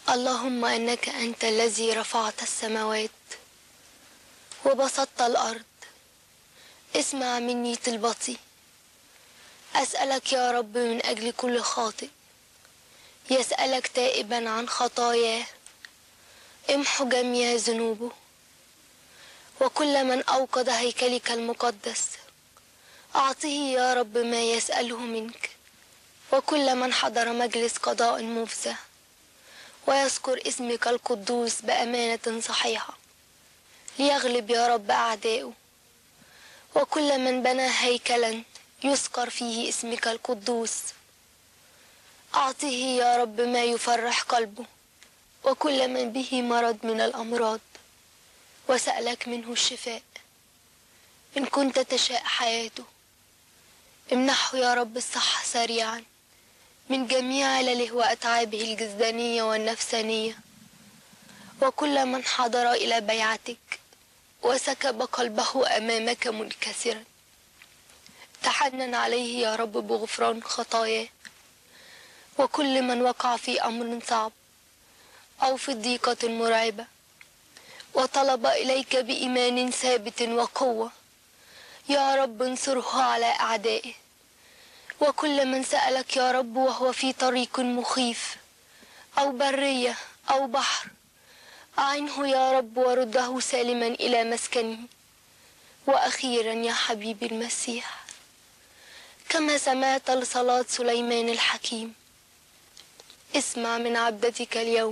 اللهم إنك أنت الذي رفعت السماوات وبسطت الأرض، اسمع مني طلبتي. أسألك يا رب من أجل كل خاطئ يسألك تائبا عن خطاياه، امحو جميع ذنوبه. وكل من أوقد هيكلك المقدس أعطه يا رب ما يسأله منك. وكل من حضر مجلس قضاء مفزع ويذكر اسمك القدوس بأمانة صحيحة ليغلب يا رب أعدائه. وكل من بنى هيكلا يذكر فيه اسمك القدوس أعطه يا رب ما يفرح قلبه. وكل من به مرض من الأمراض وسألك منه الشفاء، إن كنت تشاء حياته امنحه يا رب الصحة سريعا من جميع علله وأتعابه الجسدانية والنفسانية. وكل من حضر إلى بيعتك وسكب قلبه أمامك منكسرا تحنن عليه يا رب بغفران خطاياه. وكل من وقع في أمر صعب أو في ضيقة مرعبة وطلب إليك بإيمان ثابت وقوة، يا رب انصره على أعدائه. وكل من سألك يا رب وهو في طريق مخيف أو برية أو بحر أعنه يا رب ورده سالما إلى مسكنه. وأخيرا يا حبيبي المسيح، كما سمعت لصلاة سليمان الحكيم، اسمع من عبدتك اليوم،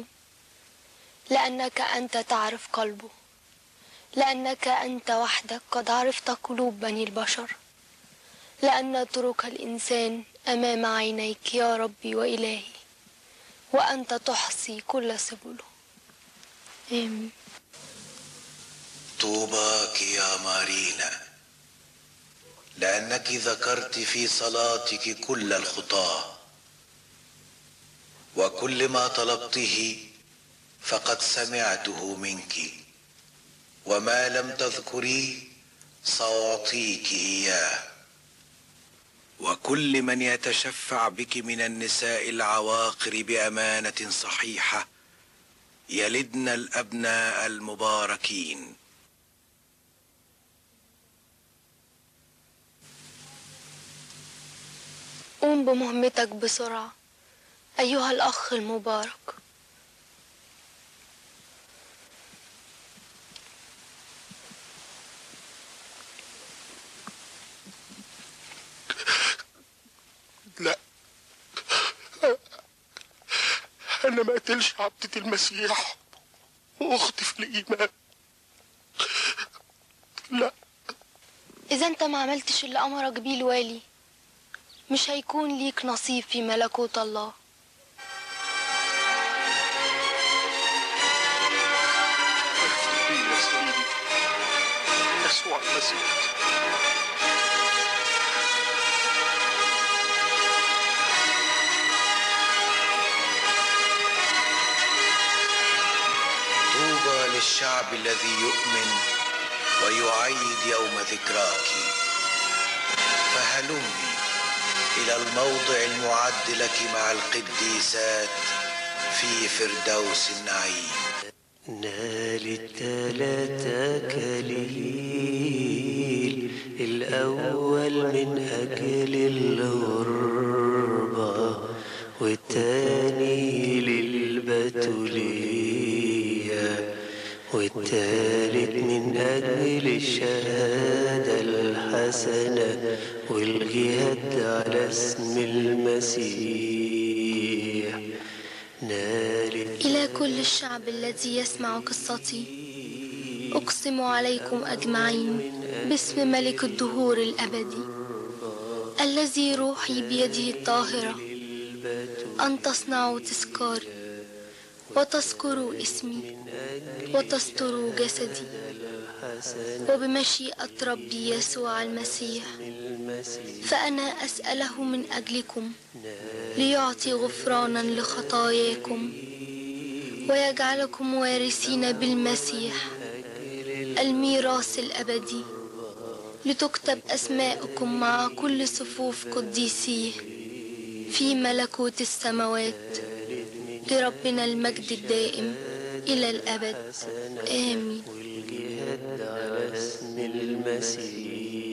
لأنك أنت تعرف قلبه، لأنك أنت وحدك قد عرفت قلوب بني البشر، لأن طرق الإنسان أمام عينيك يا ربي وإلهي، وأنت تحصي كل سبله. آمين. طوباك يا مارينا، لأنك ذكرت في صلاتك كل الخطاة، وكل ما طلبته فقد سمعته منك، وما لم تذكريه سأعطيك إياه. وكل من يتشفع بك من النساء العواقر بأمانة صحيحة يلدن الأبناء المباركين. قوم بمهمتك بسرعة أيها الأخ المبارك. لا، أنا ما قتلش عبدة المسيح وأختي في الإيمان. لا. إذا أنت ما عملتش اللي أمرك بيه الوالي مش هيكون ليك نصيب في ملكوت الله. اغفر لي يا سيدي يسوع المسيح. طوبى للشعب الذي يؤمن ويعيد يوم ذكراك. فهلمي إلى الموضع المعد لك مع القديسات في فردوس النعيم. نال التلاتة كليل، الأول من أجل الغربة، والتاني للبتولية، والتالت من أجل الشهادة الحسنة والجهاد على اسم المسيح. إلى كل الشعب الذي يسمع قصتي، أقسم عليكم أجمعين باسم ملك الدهور الأبدي الذي روحي بيده الطاهرة أن تصنعوا تذكاري وتذكروا اسمي وتستروا جسدي، وبمشيئة ربي يسوع المسيح فأنا أسأله من أجلكم ليعطي غفرانا لخطاياكم ويجعلكم وارثين بالمسيح الميراث الأبدي، لتكتب أسماءكم مع كل صفوف قديسيه في ملكوت السماوات لربنا المجد الدائم إلى الأبد آمين. والجهاد على اسم المسيح.